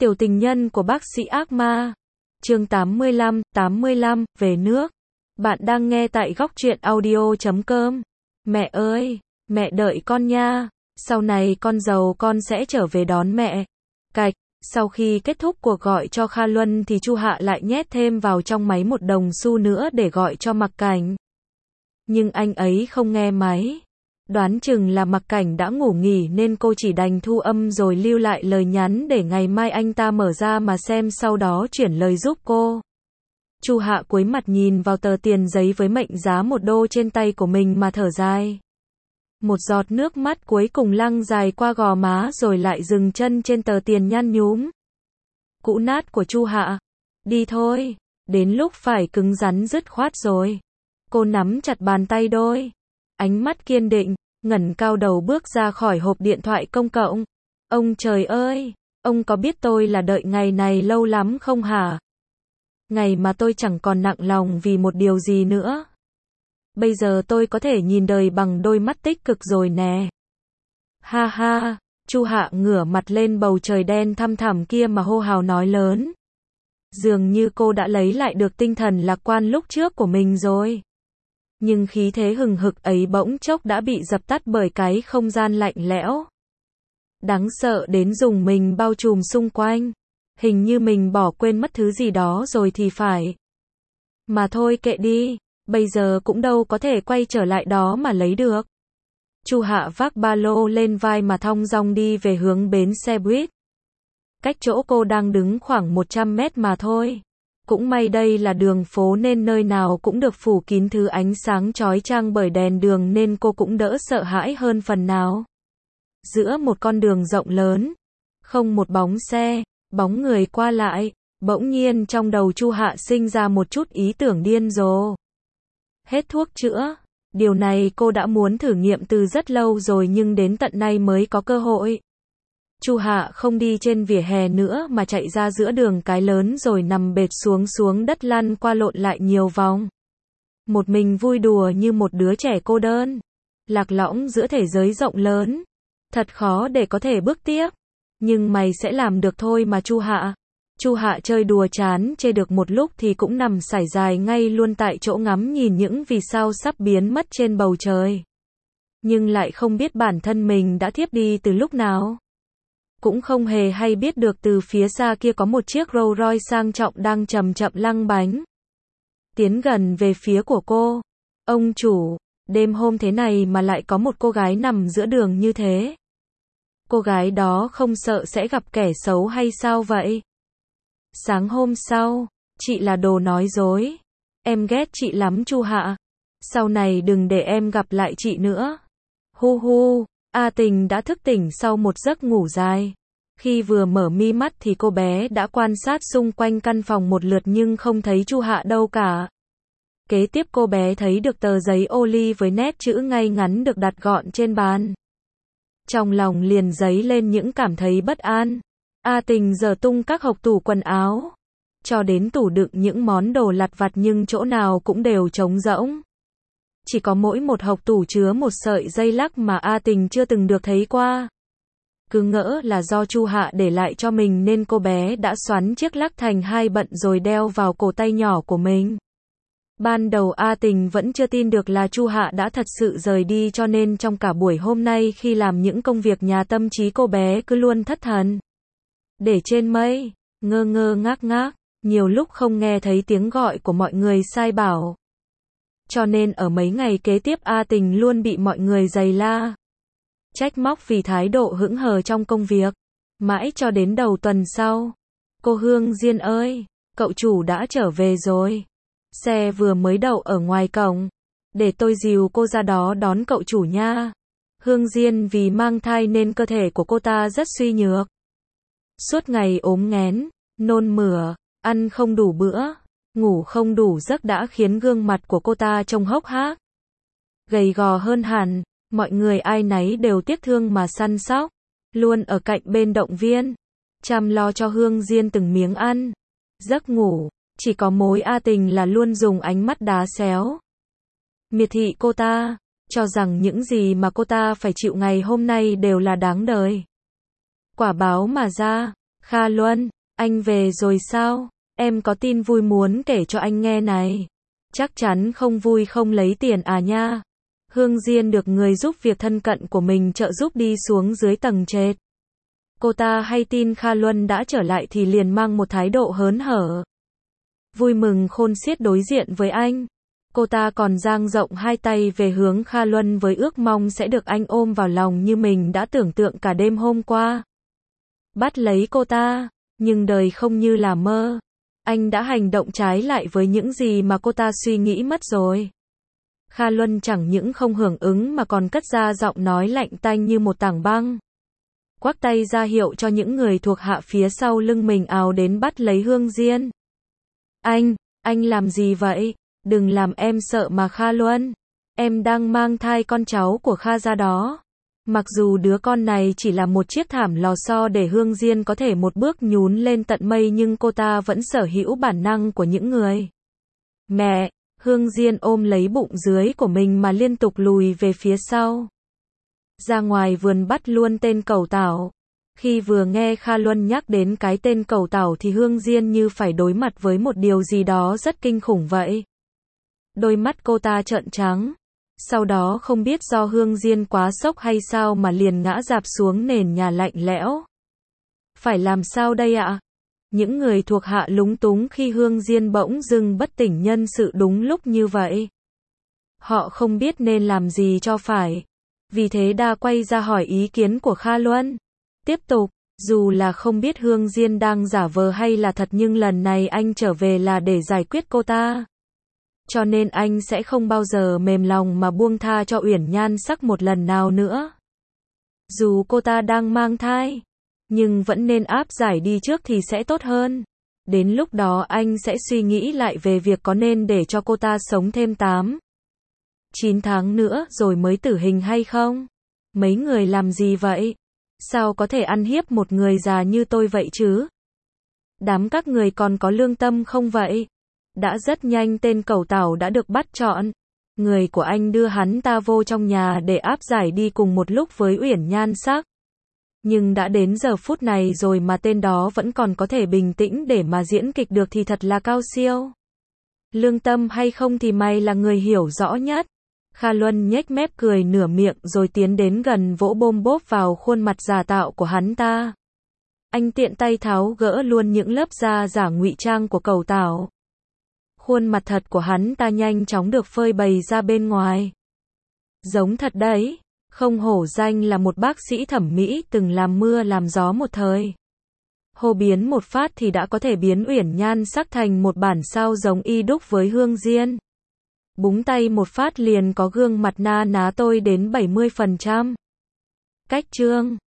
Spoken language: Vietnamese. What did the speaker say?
Tiểu tình nhân của bác sĩ ác ma. Chương 85, về nước. Bạn đang nghe tại góc truyện audio.com. Mẹ ơi, mẹ đợi con nha. Sau này con giàu con sẽ trở về đón mẹ. Cạch, sau khi kết thúc cuộc gọi cho Kha Luân thì Chu Hạ lại nhét thêm vào trong máy một đồng xu nữa để gọi cho Mặc Cảnh. Nhưng anh ấy không nghe máy. Đoán chừng là Mặc Cảnh đã ngủ nghỉ nên cô chỉ đành thu âm rồi lưu lại lời nhắn để ngày mai anh ta mở ra mà xem, sau đó chuyển lời giúp cô. Chu Hạ cúi mặt nhìn vào tờ tiền giấy với mệnh giá $1 trên tay của mình mà thở dài. Một giọt nước mắt cuối cùng lăn dài qua gò má rồi lại dừng chân trên tờ tiền nhăn nhúm cũ nát của Chu Hạ. Đi thôi, đến lúc phải cứng rắn dứt khoát rồi. Cô nắm chặt bàn tay đôi, ánh mắt kiên định, ngẩng cao đầu bước ra khỏi hộp điện thoại công cộng. Ông trời ơi, ông có biết tôi là đợi ngày này lâu lắm không hả? Ngày mà tôi chẳng còn nặng lòng vì một điều gì nữa. Bây giờ tôi có thể nhìn đời bằng đôi mắt tích cực rồi nè. Ha ha, Chu Hạ ngửa mặt lên bầu trời đen thăm thẳm kia mà hô hào nói lớn. Dường như cô đã lấy lại được tinh thần lạc quan lúc trước của mình rồi. Nhưng khí thế hừng hực ấy bỗng chốc đã bị dập tắt bởi cái không gian lạnh lẽo. Đáng sợ đến dùng mình bao trùm xung quanh. Hình như mình bỏ quên mất thứ gì đó rồi thì phải. Mà thôi kệ đi, bây giờ cũng đâu có thể quay trở lại đó mà lấy được. Chu Hạ vác ba lô lên vai mà thong dong đi về hướng bến xe buýt. Cách chỗ cô đang đứng khoảng 100 mét mà thôi. Cũng may đây là đường phố nên nơi nào cũng được phủ kín thứ ánh sáng chói chang bởi đèn đường nên cô cũng đỡ sợ hãi hơn phần nào. Giữa một con đường rộng lớn, không một bóng xe, bóng người qua lại, bỗng nhiên trong đầu Chu Hạ sinh ra một chút ý tưởng điên rồ. Hết thuốc chữa, điều này cô đã muốn thử nghiệm từ rất lâu rồi nhưng đến tận nay mới có cơ hội. Chu Hạ không đi trên vỉa hè nữa mà chạy ra giữa đường cái lớn rồi nằm bệt xuống đất lăn qua lộn lại nhiều vòng. Một mình vui đùa như một đứa trẻ cô đơn, lạc lõng giữa thế giới rộng lớn. Thật khó để có thể bước tiếp. Nhưng mày sẽ làm được thôi mà Chu Hạ. Chu Hạ chơi đùa chán chê được một lúc thì cũng nằm sải dài ngay luôn tại chỗ ngắm nhìn những vì sao sắp biến mất trên bầu trời. Nhưng lại không biết bản thân mình đã thiếp đi từ lúc nào. Cũng không hề hay biết được từ phía xa kia có một chiếc Rolls Royce sang trọng đang chậm chậm lăng bánh. Tiến gần về phía của cô. Ông chủ, đêm hôm thế này mà lại có một cô gái nằm giữa đường như thế. Cô gái đó không sợ sẽ gặp kẻ xấu hay sao vậy? Sáng hôm sau, chị là đồ nói dối. Em ghét chị lắm Chu Hạ. Sau này đừng để em gặp lại chị nữa. Hu hu, A Tình đã thức tỉnh sau một giấc ngủ dài. Khi vừa mở mi mắt thì cô bé đã quan sát xung quanh căn phòng một lượt nhưng không thấy Chu Hạ đâu cả. Kế tiếp cô bé thấy được tờ giấy ô ly với nét chữ ngay ngắn được đặt gọn trên bàn. Trong lòng liền dấy lên những cảm thấy bất an. A Tình giở tung các hộc tủ quần áo, cho đến tủ đựng những món đồ lặt vặt nhưng chỗ nào cũng đều trống rỗng. Chỉ có mỗi một hộc tủ chứa một sợi dây lắc mà A Tình chưa từng được thấy qua. Cứ ngỡ là do Chu Hạ để lại cho mình nên cô bé đã xoắn chiếc lắc thành hai bận rồi đeo vào cổ tay nhỏ của mình. Ban đầu A Tình vẫn chưa tin được là Chu Hạ đã thật sự rời đi cho nên trong cả buổi hôm nay khi làm những công việc nhà tâm trí cô bé cứ luôn thất thần. Để trên mây, ngơ ngơ ngác ngác, nhiều lúc không nghe thấy tiếng gọi của mọi người sai bảo. Cho nên ở mấy ngày kế tiếp A Tình luôn bị mọi người giày la, trách móc vì thái độ hững hờ trong công việc. Mãi cho đến đầu tuần sau. Cô Hương Diên ơi, cậu chủ đã trở về rồi. Xe vừa mới đậu ở ngoài cổng. Để tôi dìu cô ra đó đón cậu chủ nha. Hương Diên vì mang thai nên cơ thể của cô ta rất suy nhược. Suốt ngày ốm nghén, nôn mửa, ăn không đủ bữa, ngủ không đủ giấc đã khiến gương mặt của cô ta trông hốc hác. Gầy gò hơn hẳn, mọi người ai nấy đều tiếc thương mà săn sóc, luôn ở cạnh bên động viên, chăm lo cho Hương Diên từng miếng ăn, giấc ngủ. Chỉ có mỗi A Tình là luôn dùng ánh mắt đá xéo, miệt thị cô ta, cho rằng những gì mà cô ta phải chịu ngày hôm nay đều là đáng đời. Quả báo mà ra, Kha Luân, anh về rồi sao? Em có tin vui muốn kể cho anh nghe này. Chắc chắn không vui không lấy tiền à nha. Hương Diên được người giúp việc thân cận của mình trợ giúp đi xuống dưới tầng trệt. Cô ta hay tin Kha Luân đã trở lại thì liền mang một thái độ hớn hở. Vui mừng khôn xiết đối diện với anh. Cô ta còn dang rộng hai tay về hướng Kha Luân với ước mong sẽ được anh ôm vào lòng như mình đã tưởng tượng cả đêm hôm qua. Bắt lấy cô ta, nhưng đời không như là mơ. Anh đã hành động trái lại với những gì mà cô ta suy nghĩ mất rồi. Kha Luân chẳng những không hưởng ứng mà còn cất ra giọng nói lạnh tanh như một tảng băng. Quắc tay ra hiệu cho những người thuộc hạ phía sau lưng mình ào đến bắt lấy Hương Diên. Anh làm gì vậy? Đừng làm em sợ mà Kha Luân. Em đang mang thai con cháu của Kha gia đó. Mặc dù đứa con này chỉ là một chiếc thảm lò xo để Hương Diên có thể một bước nhún lên tận mây nhưng cô ta vẫn sở hữu bản năng của những người. Mẹ, Hương Diên ôm lấy bụng dưới của mình mà liên tục lùi về phía sau. Ra ngoài vườn bắt luôn tên cẩu tảo. Khi vừa nghe Kha Luân nhắc đến cái tên cẩu tảo thì Hương Diên như phải đối mặt với một điều gì đó rất kinh khủng vậy. Đôi mắt cô ta trợn trắng. Sau đó không biết do Hương Diên quá sốc hay sao mà liền ngã rạp xuống nền nhà lạnh lẽo. Phải làm sao đây ạ? Những người thuộc hạ lúng túng khi Hương Diên bỗng dưng bất tỉnh nhân sự đúng lúc như vậy. Họ không biết nên làm gì cho phải. Vì thế đa quay ra hỏi ý kiến của Kha Luân. Tiếp tục, dù là không biết Hương Diên đang giả vờ hay là thật nhưng lần này anh trở về là để giải quyết cô ta. Cho nên anh sẽ không bao giờ mềm lòng mà buông tha cho Uyển Nhan Sắc một lần nào nữa. Dù cô ta đang mang thai, nhưng vẫn nên áp giải đi trước thì sẽ tốt hơn. Đến lúc đó anh sẽ suy nghĩ lại về việc có nên để cho cô ta sống thêm 9 tháng nữa rồi mới tử hình hay không? Mấy người làm gì vậy? Sao có thể ăn hiếp một người già như tôi vậy chứ? Đám các người còn có lương tâm không vậy? Đã rất nhanh tên cẩu tảo đã được bắt trọn. Người của anh đưa hắn ta vô trong nhà để áp giải đi cùng một lúc với Uyển Nhan Sắc. Nhưng đã đến giờ phút này rồi mà tên đó vẫn còn có thể bình tĩnh để mà diễn kịch được thì thật là cao siêu. Lương tâm hay không thì mày là người hiểu rõ nhất. Kha Luân nhếch mép cười nửa miệng rồi tiến đến gần vỗ bôm bốp vào khuôn mặt giả tạo của hắn ta. Anh tiện tay tháo gỡ luôn những lớp da giả ngụy trang của cẩu tảo. Khuôn mặt thật của hắn ta nhanh chóng được phơi bày ra bên ngoài. Giống thật đấy, không hổ danh là một bác sĩ thẩm mỹ từng làm mưa làm gió một thời. Hô biến một phát thì đã có thể biến Uyển Nhan Sắc thành một bản sao giống y đúc với Hương Diên. Búng tay một phát liền có gương mặt na ná tôi đến 70%. Cách chương